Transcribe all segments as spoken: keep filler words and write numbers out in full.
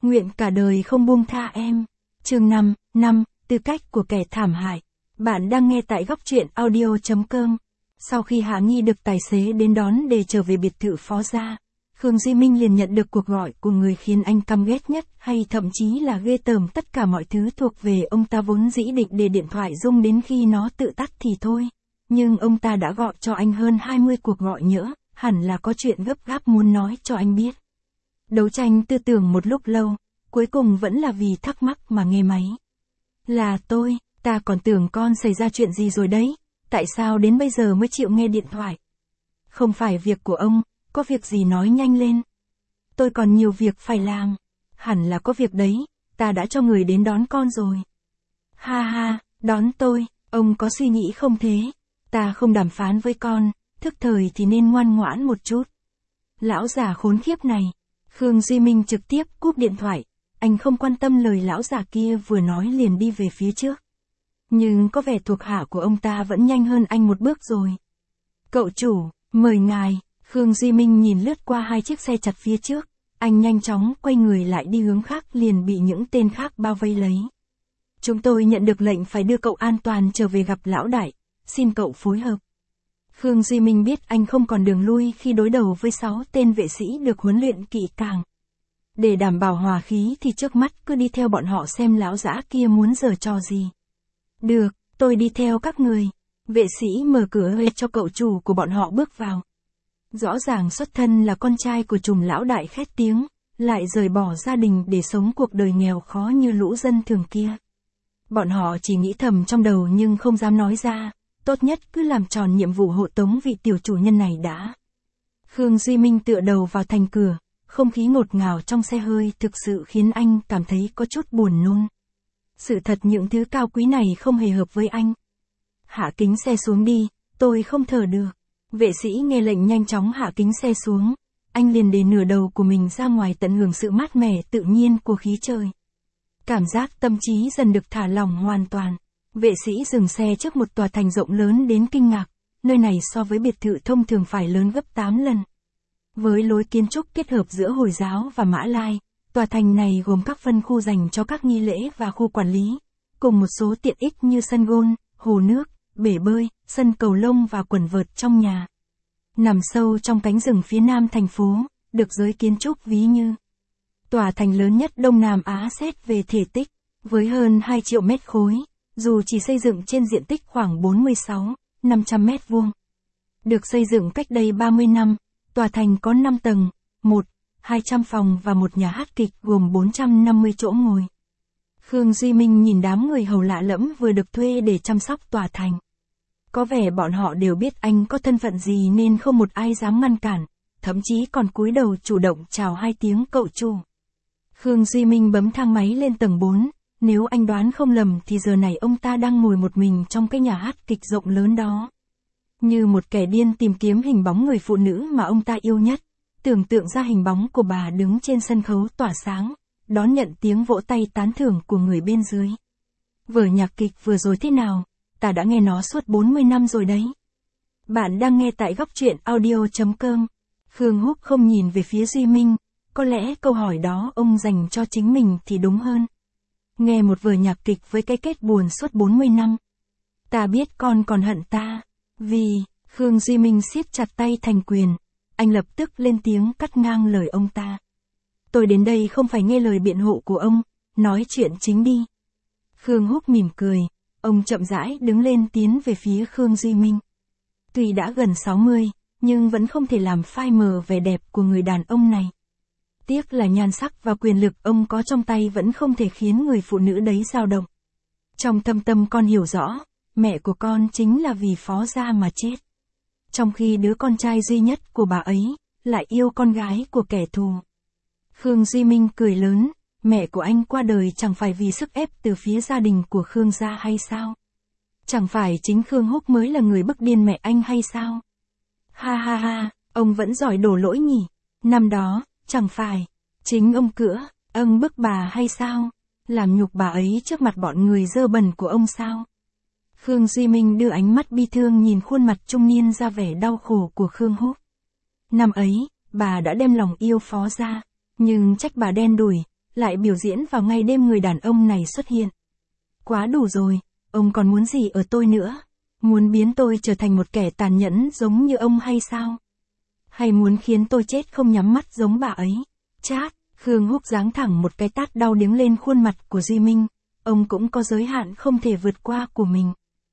nguyện cả đời không buông tha em. Chương năm, năm, tư cách của kẻ thảm hại. Bạn đang nghe tại góc truyện audio.com. Sau khi Hạ Nghi được tài xế đến đón để trở về biệt thự Phó gia, Khương Duy Minh liền nhận được cuộc gọi của người khiến anh căm ghét nhất, hay thậm chí là ghê tởm. Tất cả mọi thứ thuộc về ông ta vốn dĩ định để điện thoại rung đến khi nó tự tắt thì thôi. Nhưng ông ta đã gọi cho anh hơn hai mươi cuộc gọi nhỡ, hẳn là có chuyện gấp gáp muốn nói cho anh biết. Đấu tranh tư tưởng một lúc lâu, cuối cùng vẫn là vì thắc mắc mà nghe máy. Là tôi, ta còn tưởng con xảy ra chuyện gì rồi đấy, tại sao đến bây giờ mới chịu nghe điện thoại? Không phải việc của ông, có việc gì nói nhanh lên. Tôi còn nhiều việc phải làm. Hẳn là có việc đấy, ta đã cho người đến đón con rồi. Ha ha, đón tôi, ông có suy nghĩ không thế? Ta không đàm phán với con, thức thời thì nên ngoan ngoãn một chút. Lão già khốn khiếp này. Khương Duy Minh trực tiếp cúp điện thoại, anh không quan tâm lời lão già kia vừa nói liền đi về phía trước. Nhưng có vẻ thuộc hạ của ông ta vẫn nhanh hơn anh một bước rồi. Cậu chủ, mời ngài. Khương Duy Minh nhìn lướt qua hai chiếc xe chặt phía trước, anh nhanh chóng quay người lại đi hướng khác liền bị những tên khác bao vây lấy. Chúng tôi nhận được lệnh phải đưa cậu an toàn trở về gặp lão đại, xin cậu phối hợp. Khương Duy Minh biết anh không còn đường lui khi đối đầu với sáu tên vệ sĩ được huấn luyện kỹ càng. Để đảm bảo hòa khí thì trước mắt cứ đi theo bọn họ xem lão dã kia muốn giở trò gì. Được, tôi đi theo các người. Vệ sĩ mở cửa cho cậu chủ của bọn họ bước vào. Rõ ràng xuất thân là con trai của trùm lão đại khét tiếng, lại rời bỏ gia đình để sống cuộc đời nghèo khó như lũ dân thường kia. Bọn họ chỉ nghĩ thầm trong đầu nhưng không dám nói ra, tốt nhất cứ làm tròn nhiệm vụ hộ tống vị tiểu chủ nhân này đã. Khương Duy Minh tựa đầu vào thành cửa, không khí ngột ngào trong xe hơi thực sự khiến anh cảm thấy có chút buồn nôn. Sự thật những thứ cao quý này không hề hợp với anh. Hạ kính xe xuống đi, tôi không thở được. Vệ sĩ nghe lệnh nhanh chóng hạ kính xe xuống, anh liền để nửa đầu của mình ra ngoài tận hưởng sự mát mẻ tự nhiên của khí trời. Cảm giác tâm trí dần được thả lỏng hoàn toàn. Vệ sĩ dừng xe trước một tòa thành rộng lớn đến kinh ngạc, nơi này so với biệt thự thông thường phải lớn gấp tám lần. Với lối kiến trúc kết hợp giữa Hồi giáo và Mã Lai, tòa thành này gồm các phân khu dành cho các nghi lễ và khu quản lý, cùng một số tiện ích như sân golf, hồ nước, bể bơi, sân cầu lông và quần vợt trong nhà. Nằm sâu trong cánh rừng phía nam thành phố, được giới kiến trúc ví như tòa thành lớn nhất Đông Nam Á xét về thể tích, với hơn hai triệu mét khối, dù chỉ xây dựng trên diện tích khoảng bốn mươi sáu nghìn năm trăm mét vuông. Được xây dựng cách đây ba mươi năm, tòa thành có năm tầng, một, hai trăm phòng và một nhà hát kịch gồm bốn trăm năm mươi chỗ ngồi. Khương Duy Minh nhìn đám người hầu lạ lẫm vừa được thuê để chăm sóc tòa thành. Có vẻ bọn họ đều biết anh có thân phận gì nên không một ai dám ngăn cản, thậm chí còn cúi đầu chủ động chào hai tiếng cậu chủ. Khương Duy Minh bấm thang máy lên tầng bốn, nếu anh đoán không lầm thì giờ này ông ta đang ngồi một mình trong cái nhà hát kịch rộng lớn đó. Như một kẻ điên tìm kiếm hình bóng người phụ nữ mà ông ta yêu nhất, tưởng tượng ra hình bóng của bà đứng trên sân khấu tỏa sáng, đón nhận tiếng vỗ tay tán thưởng của người bên dưới. Vở nhạc kịch vừa rồi thế nào? Ta đã nghe nó suốt bốn mươi năm rồi đấy. Bạn đang nghe tại góc truyện audio.com. Khương Húc không nhìn về phía Duy Minh, có lẽ câu hỏi đó ông dành cho chính mình thì đúng hơn. Nghe một vở nhạc kịch với cái kết buồn suốt bốn mươi năm. Ta biết con còn hận ta, vì, Khương Duy Minh siết chặt tay thành quyền, anh lập tức lên tiếng cắt ngang lời ông ta. Tôi đến đây không phải nghe lời biện hộ của ông, nói chuyện chính đi. Khương Húc mỉm cười. Ông chậm rãi đứng lên tiến về phía Khương Duy Minh. Tuy đã gần sáu mươi, nhưng vẫn không thể làm phai mờ vẻ đẹp của người đàn ông này. Tiếc là nhan sắc và quyền lực ông có trong tay vẫn không thể khiến người phụ nữ đấy dao động. Trong thâm tâm con hiểu rõ, mẹ của con chính là vì Phó gia mà chết. Trong khi đứa con trai duy nhất của bà ấy, lại yêu con gái của kẻ thù. Khương Duy Minh cười lớn. Mẹ của anh qua đời chẳng phải vì sức ép từ phía gia đình của Khương gia hay sao? Chẳng phải chính Khương Húc mới là người bức điên mẹ anh hay sao? Ha ha ha, ông vẫn giỏi đổ lỗi nhỉ? Năm đó, chẳng phải, chính ông cữa, ông bức bà hay sao? Làm nhục bà ấy trước mặt bọn người dơ bẩn của ông sao? Khương Duy Minh đưa ánh mắt bi thương nhìn khuôn mặt trung niên ra vẻ đau khổ của Khương Húc. Năm ấy, bà đã đem lòng yêu Phó gia, nhưng trách bà đen đủi, lại biểu diễn vào ngay đêm người đàn ông này xuất hiện. Quá đủ rồi, ông còn muốn gì ở tôi nữa? Muốn biến tôi trở thành một kẻ tàn nhẫn giống như ông hay sao? Hay muốn khiến tôi chết không nhắm mắt giống bà ấy? Chát, Khương Húc giáng thẳng một cái tát đau điếng lên khuôn mặt của Duy Minh, ông cũng có giới hạn không thể vượt qua của mình.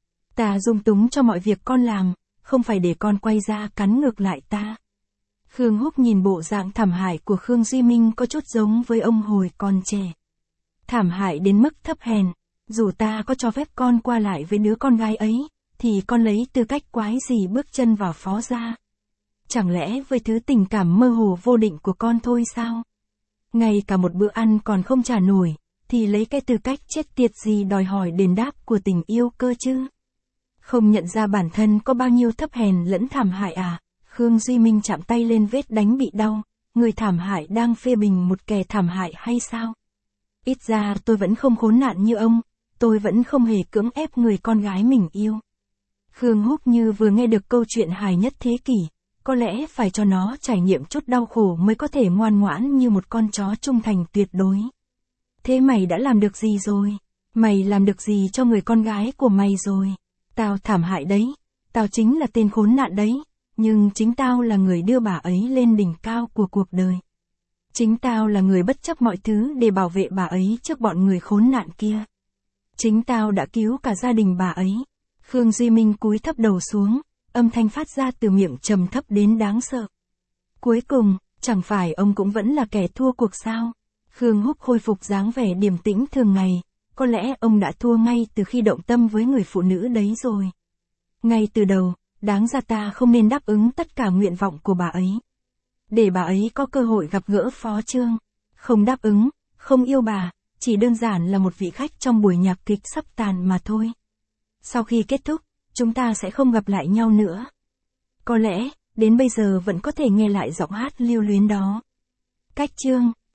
Ta dung túng cho mọi việc con làm, không phải để con quay ra cắn ngược lại ta. Khương Húc nhìn bộ dạng thảm hại của Khương Duy Minh có chút giống với ông hồi còn trẻ. Thảm hại đến mức thấp hèn, dù ta có cho phép con qua lại với đứa con gái ấy, thì con lấy tư cách quái gì bước chân vào Phó gia? Chẳng lẽ với thứ tình cảm mơ hồ vô định của con thôi sao? Ngay cả một bữa ăn còn không trả nổi, thì lấy cái tư cách chết tiệt gì đòi hỏi đền đáp của tình yêu cơ chứ? Không nhận ra bản thân có bao nhiêu thấp hèn lẫn thảm hại à? Khương Duy Minh chạm tay lên vết đánh bị đau, người thảm hại đang phê bình một kẻ thảm hại hay sao? Ít ra tôi vẫn không khốn nạn như ông, tôi vẫn không hề cưỡng ép người con gái mình yêu. Khương Húc như vừa nghe được câu chuyện hài nhất thế kỷ, có lẽ phải cho nó trải nghiệm chút đau khổ mới có thể ngoan ngoãn như một con chó trung thành tuyệt đối. Thế mày đã làm được gì rồi? Mày làm được gì cho người con gái của mày rồi? Tao thảm hại đấy, tao chính là tên khốn nạn đấy, nhưng chính tao là người đưa bà ấy lên đỉnh cao của cuộc đời. Chính tao là người bất chấp mọi thứ để bảo vệ bà ấy trước bọn người khốn nạn kia. Chính tao đã cứu cả gia đình bà ấy. Khương Duy Minh cúi thấp đầu xuống, âm thanh phát ra từ miệng trầm thấp đến đáng sợ. Cuối cùng, chẳng phải ông cũng vẫn là kẻ thua cuộc sao? Khương Húc khôi phục dáng vẻ điềm tĩnh thường ngày, có lẽ ông đã thua ngay từ khi động tâm với người phụ nữ đấy rồi. Ngay từ đầu, đáng ra ta không nên đáp ứng tất cả nguyện vọng của bà ấy. Để bà ấy có cơ hội gặp gỡ Phó Trương. Không đáp ứng, không yêu bà, chỉ đơn giản là một vị khách trong buổi nhạc kịch sắp tàn mà thôi. Sau khi kết thúc, chúng ta sẽ không gặp lại nhau nữa. Có lẽ, đến bây giờ vẫn có thể nghe lại giọng hát lưu luyến đó. Cách chương